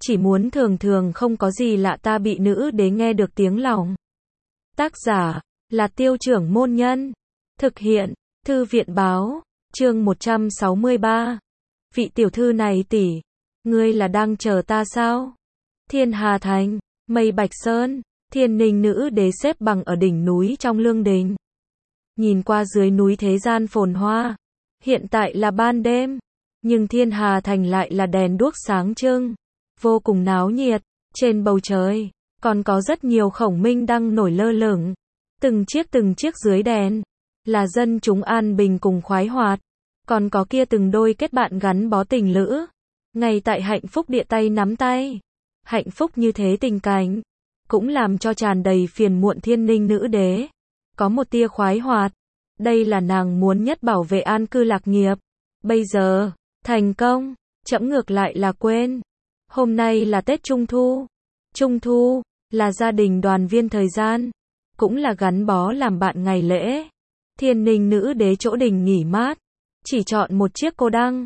chỉ muốn thường thường không có gì lạ ta bị nữ đế nghe được tiếng lòng. Tác giả là Tiêu Trưởng Môn Nhân. Thực hiện Thư viện Báo. Chương 163. Vị tiểu thư này tỷ, ngươi là đang chờ ta sao? Thiên Hà Thành, Mây Bạch Sơn, Thiên Ninh nữ đế xếp bằng ở đỉnh núi trong lương đình. Nhìn qua dưới núi thế gian phồn hoa. Hiện tại là ban đêm, nhưng Thiên Hà Thành lại là đèn đuốc sáng trưng, vô cùng náo nhiệt. Trên bầu trời, còn có rất nhiều khổng minh đang nổi lơ lửng. Từng chiếc dưới đèn, là dân chúng an bình cùng khoái hoạt. Còn có kia từng đôi kết bạn gắn bó tình lữ, ngay tại hạnh phúc địa tay nắm tay. Hạnh phúc như thế tình cảnh, cũng làm cho tràn đầy phiền muộn Thiên Ninh nữ đế có một tia khoái hoạt. Đây là nàng muốn nhất bảo vệ an cư lạc nghiệp. Bây giờ, thành công, trẫm ngược lại là quên. Hôm nay là Tết Trung Thu. Trung Thu, là gia đình đoàn viên thời gian, cũng là gắn bó làm bạn ngày lễ. Thiên Ninh nữ đế chỗ đình nghỉ mát, chỉ chọn một chiếc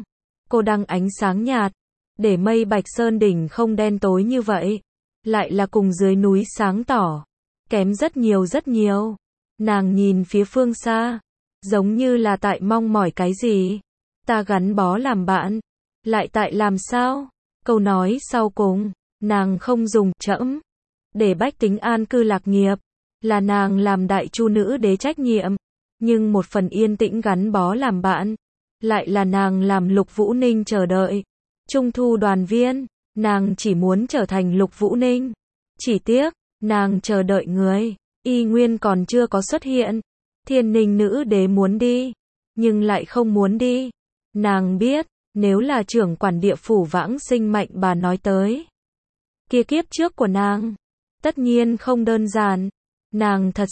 cô đăng ánh sáng nhạt, để Mây Bạch Sơn đỉnh không đen tối như vậy, lại là cùng dưới núi sáng tỏ, kém rất nhiều. Nàng nhìn phía phương xa, giống như là tại mong mỏi cái gì. Ta gắn bó làm bạn, lại tại làm sao? Câu nói sau cùng, nàng không dùng trẫm để bách tính an cư lạc nghiệp, là nàng làm đại chu nữ đế trách nhiệm. Nhưng một phần yên tĩnh gắn bó làm bạn, lại là nàng làm Lục Vũ Ninh chờ đợi. Trung thu đoàn viên, nàng chỉ muốn trở thành Lục Vũ Ninh. Chỉ tiếc, nàng chờ đợi người, y nguyên còn chưa có xuất hiện. Thiên Ninh nữ đế muốn đi, nhưng lại không muốn đi. Nàng biết, nếu là trưởng quản địa phủ Vãng Sinh Mạnh bà nói tới kia kiếp trước của nàng, tất nhiên không đơn giản. Nàng thật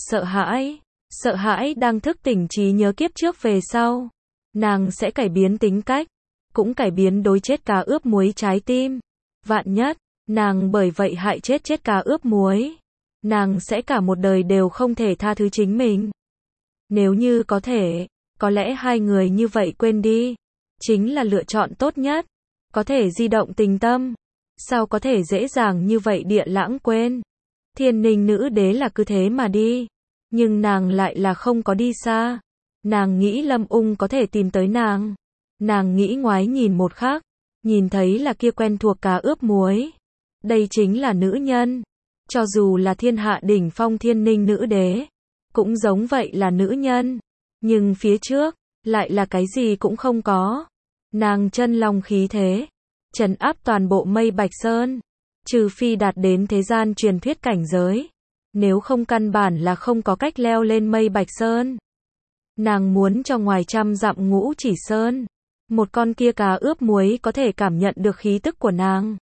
sợ hãi đang thức tỉnh trí nhớ kiếp trước về sau, nàng sẽ cải biến tính cách, cũng cải biến đối chết cá ướp muối trái tim. Vạn nhất, nàng bởi vậy hại chết cá ướp muối, nàng sẽ cả một đời đều không thể tha thứ chính mình. Nếu như có thể, có lẽ hai người như vậy quên đi, chính là lựa chọn tốt nhất. Có thể di động tình tâm, sao có thể dễ dàng như vậy địa lãng quên. Thiên Ninh nữ đế là cứ thế mà đi, nhưng nàng lại là không có đi xa. Nàng nghĩ Lâm Ung có thể tìm tới nàng. Nàng nghĩ ngoái nhìn một khắc, nhìn thấy là kia quen thuộc cá ướp muối. Đây chính là nữ nhân. Cho dù là thiên hạ đỉnh phong Thiên Ninh nữ đế, cũng giống vậy là nữ nhân. Nhưng phía trước, lại là cái gì cũng không có. Nàng chân long khí thế, trấn áp toàn bộ Mây Bạch Sơn. Trừ phi đạt đến thế gian truyền thuyết cảnh giới, nếu không căn bản là không có cách leo lên Mây Bạch Sơn. Nàng muốn cho ngoài trăm dặm Ngũ Chỉ Sơn, một con kia cá ướp muối có thể cảm nhận được khí tức của nàng.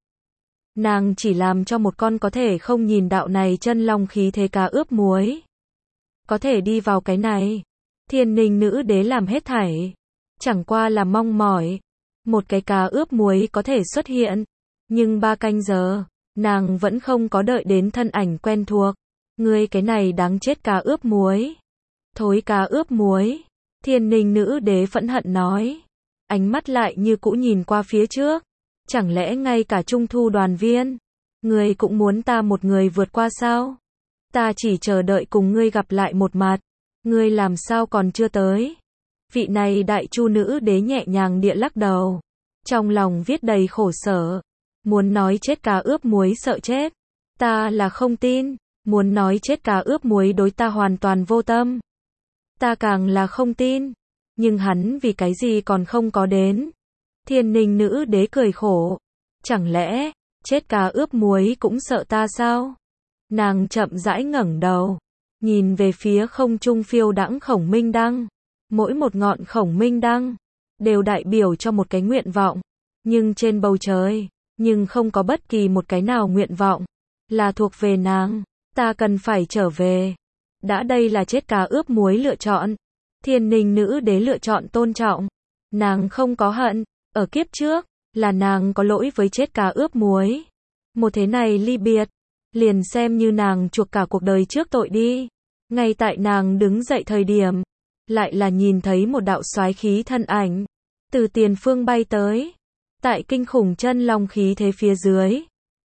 Nàng chỉ làm cho một con có thể không nhìn đạo này chân long khí thế cá ướp muối có thể đi vào cái này. Thiên Ninh nữ đế làm hết thảy, chẳng qua là mong mỏi một cái cá ướp muối có thể xuất hiện. Nhưng 3 canh giờ, nàng vẫn không có đợi đến thân ảnh quen thuộc. Ngươi cái này đáng chết cá ướp muối. Thối cá ướp muối. Thiên Ninh nữ đế phẫn hận nói. Ánh mắt lại như cũ nhìn qua phía trước. Chẳng lẽ ngay cả Trung thu đoàn viên, ngươi cũng muốn ta một người vượt qua sao? Ta chỉ chờ đợi cùng ngươi gặp lại một mặt. Ngươi làm sao còn chưa tới? Vị này đại chu nữ đế nhẹ nhàng địa lắc đầu, trong lòng viết đầy khổ sở. Muốn nói chết cá ướp muối sợ chết, ta là không tin. Muốn nói chết cá ướp muối đối ta hoàn toàn vô tâm, ta càng là không tin. Nhưng hắn vì cái gì còn không có đến? Thiên Ninh nữ đế cười khổ. Chẳng lẽ, chết cá ướp muối cũng sợ ta sao? Nàng chậm rãi ngẩng đầu, nhìn về phía không trung phiêu đãng khổng minh đăng. Mỗi một ngọn khổng minh đăng, đều đại biểu cho một cái nguyện vọng. Nhưng trên bầu trời, nhưng không có bất kỳ một cái nào nguyện vọng là thuộc về nàng. Ta cần phải trở về. Đã đây là chết cá ướp muối lựa chọn. Thiên Ninh nữ đế lựa chọn tôn trọng. Nàng không có hận. Ở kiếp trước, là nàng có lỗi với chết cá ướp muối. Một thế này ly biệt, liền xem như nàng chuộc cả cuộc đời trước tội đi. Ngay tại nàng đứng dậy thời điểm, lại là nhìn thấy một đạo soái khí thân ảnh từ tiền phương bay tới. Tại kinh khủng chân long khí thế phía dưới,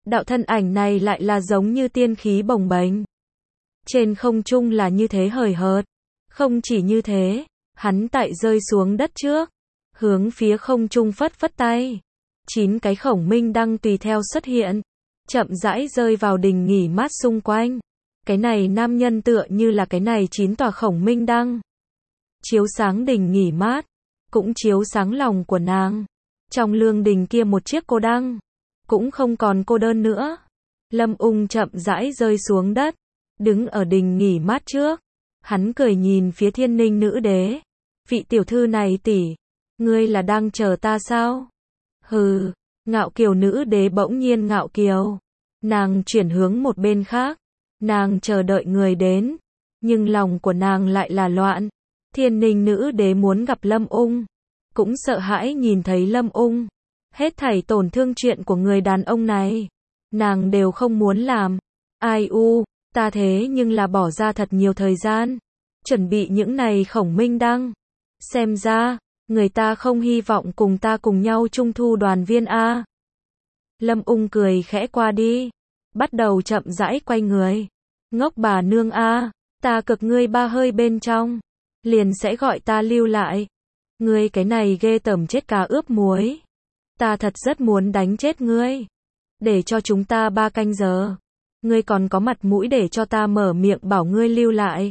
đạo thân ảnh này lại là giống như tiên khí bồng bềnh. Trên không trung là như thế hời hợt. Không chỉ như thế, hắn tại rơi xuống đất trước, hướng phía không trung phất phất tay. 9 cái khổng minh đăng tùy theo xuất hiện, chậm rãi rơi vào đình nghỉ mát xung quanh. Cái này nam nhân tựa như là cái này 9 tòa khổng minh đăng. Chiếu sáng đình nghỉ mát, cũng chiếu sáng lòng của nàng. Trong lương đình kia một chiếc cô đăng, cũng không còn cô đơn nữa. Lâm Ung chậm rãi rơi xuống đất, đứng ở đình nghỉ mát trước. Hắn cười nhìn phía Thiên Ninh nữ đế. Vị tiểu thư này tỷ, ngươi là đang chờ ta sao? Hừ, Ngạo Kiều nữ đế bỗng nhiên ngạo kiều. Nàng chuyển hướng một bên khác. Nàng chờ đợi người đến. Nhưng lòng của nàng lại là loạn. Thiên Ninh nữ đế muốn gặp Lâm Ung. Cũng sợ hãi nhìn thấy Lâm Ung. Hết thảy tổn thương chuyện của người đàn ông này. Nàng đều không muốn làm. Ai u, ta thế nhưng là bỏ ra thật nhiều thời gian. Chuẩn bị những này khổng minh đăng. Xem ra, người ta không hy vọng cùng ta cùng nhau trung thu đoàn viên a. Lâm Ung cười khẽ qua đi. Bắt đầu chậm rãi quay người. Ngốc bà nương a, ta cực ngươi ba hơi bên trong. Liền sẽ gọi ta lưu lại. Ngươi cái này ghê tởm chết cá ướp muối. Ta thật rất muốn đánh chết ngươi. Để cho chúng ta 3 canh giờ. Ngươi còn có mặt mũi để cho ta mở miệng bảo ngươi lưu lại.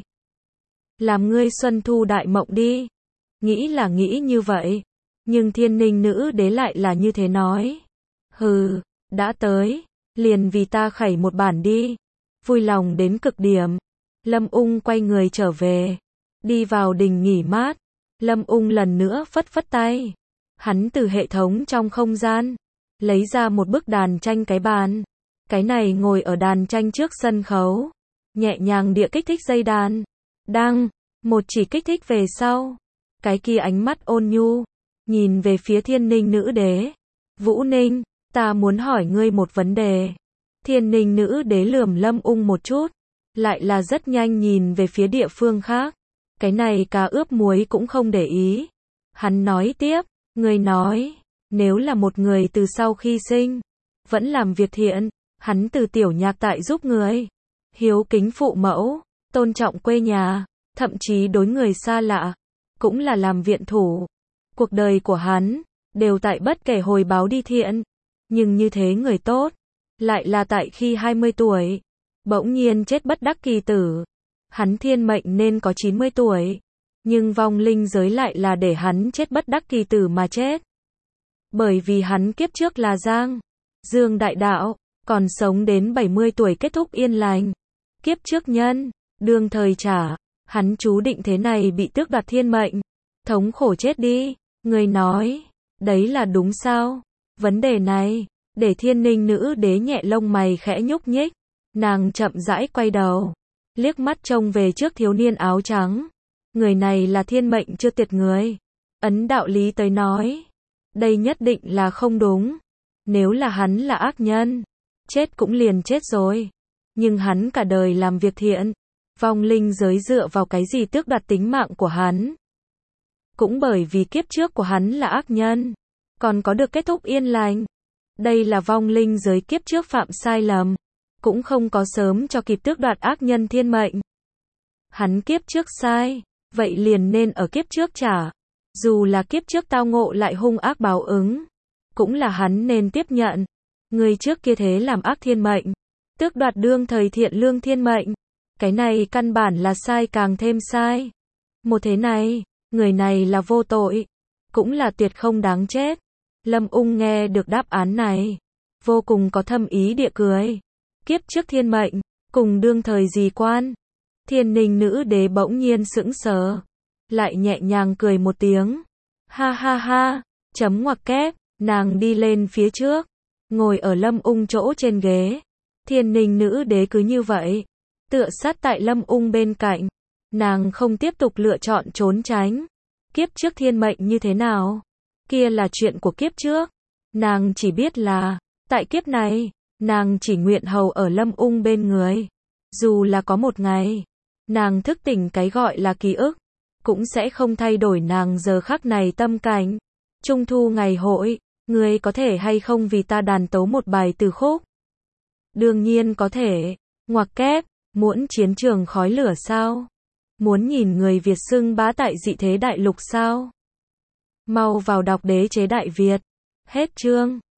Làm ngươi xuân thu đại mộng đi. Nghĩ là nghĩ như vậy. Nhưng Thiên Ninh nữ đế lại là như thế nói. Hừ, đã tới. Liền vì ta khẩy một bản đi. Vui lòng đến cực điểm. Lâm Ung quay người trở về. Đi vào đình nghỉ mát. Lâm Ung lần nữa phất phất tay. Hắn từ hệ thống trong không gian. Lấy ra một bức đàn tranh cái bàn. Cái này ngồi ở đàn tranh trước sân khấu. Nhẹ nhàng địa kích thích dây đàn. Đang, một chỉ kích thích về sau. Cái kia ánh mắt ôn nhu. Nhìn về phía Thiên Ninh nữ đế. Vũ Ninh, ta muốn hỏi ngươi một vấn đề. Thiên Ninh nữ đế lườm Lâm Ung một chút. Lại là rất nhanh nhìn về phía địa phương khác. Cái này cá ướp muối cũng không để ý. Hắn nói tiếp, ngươi nói, nếu là một người từ sau khi sinh, vẫn làm việc thiện, hắn từ tiểu nhạc tại giúp người, hiếu kính phụ mẫu, tôn trọng quê nhà, thậm chí đối người xa lạ, cũng là làm viện thủ. Cuộc đời của hắn, đều tại bất kể hồi báo đi thiện. Nhưng như thế người tốt, lại là tại khi 20 tuổi, bỗng nhiên chết bất đắc kỳ tử. Hắn thiên mệnh nên có 90 tuổi. Nhưng vong linh giới lại là để hắn chết bất đắc kỳ tử mà chết. Bởi vì hắn kiếp trước là Dương đại đạo, còn sống đến 70 tuổi kết thúc yên lành. Kiếp trước nhân, đương thời trả, hắn chú định thế này bị tước đoạt thiên mệnh. Thống khổ chết đi, người nói, đấy là đúng sao? Vấn đề này, để Thiên Ninh nữ đế nhẹ lông mày khẽ nhúc nhích. Nàng chậm rãi quay đầu, liếc mắt trông về trước thiếu niên áo trắng. Người này là thiên mệnh chưa tiệt người. Ấn đạo lý tới nói, đây nhất định là không đúng. Nếu là hắn là ác nhân, chết cũng liền chết rồi. Nhưng hắn cả đời làm việc thiện, vong linh giới dựa vào cái gì tước đoạt tính mạng của hắn? Cũng bởi vì kiếp trước của hắn là ác nhân, còn có được kết thúc yên lành. Đây là vong linh giới kiếp trước phạm sai lầm, cũng không có sớm cho kịp tước đoạt ác nhân thiên mệnh. Hắn kiếp trước sai, vậy liền nên ở kiếp trước trả. Dù là kiếp trước tao ngộ lại hung ác báo ứng, cũng là hắn nên tiếp nhận. Người trước kia thế làm ác thiên mệnh, tước đoạt đương thời thiện lương thiên mệnh. Cái này căn bản là sai càng thêm sai. Một thế này, người này là vô tội, cũng là tuyệt không đáng chết. Lâm Ung nghe được đáp án này, vô cùng có thâm ý địa cười. Kiếp trước thiên mệnh, cùng đương thời gì quan? Thiên Ninh nữ đế bỗng nhiên sững sờ, lại nhẹ nhàng cười một tiếng. Ha ha ha, chấm ngoặc kép, nàng đi lên phía trước, ngồi ở Lâm Ung chỗ trên ghế. Thiên Ninh nữ đế cứ như vậy, tựa sát tại Lâm Ung bên cạnh. Nàng không tiếp tục lựa chọn trốn tránh. Kiếp trước thiên mệnh như thế nào? Kia là chuyện của kiếp trước. Nàng chỉ biết là, tại kiếp này, nàng chỉ nguyện hầu ở Lâm Ung bên người. Dù là có một ngày, nàng thức tỉnh cái gọi là ký ức, cũng sẽ không thay đổi nàng giờ khắc này tâm cảnh. Trung thu ngày hội, ngươi có thể hay không vì ta đàn tấu một bài từ khúc? Đương nhiên có thể. Ngoặc kép, muốn chiến trường khói lửa sao? Muốn nhìn người Việt xưng bá tại dị thế đại lục sao? Mau vào đọc Đế chế Đại Việt. Hết chương.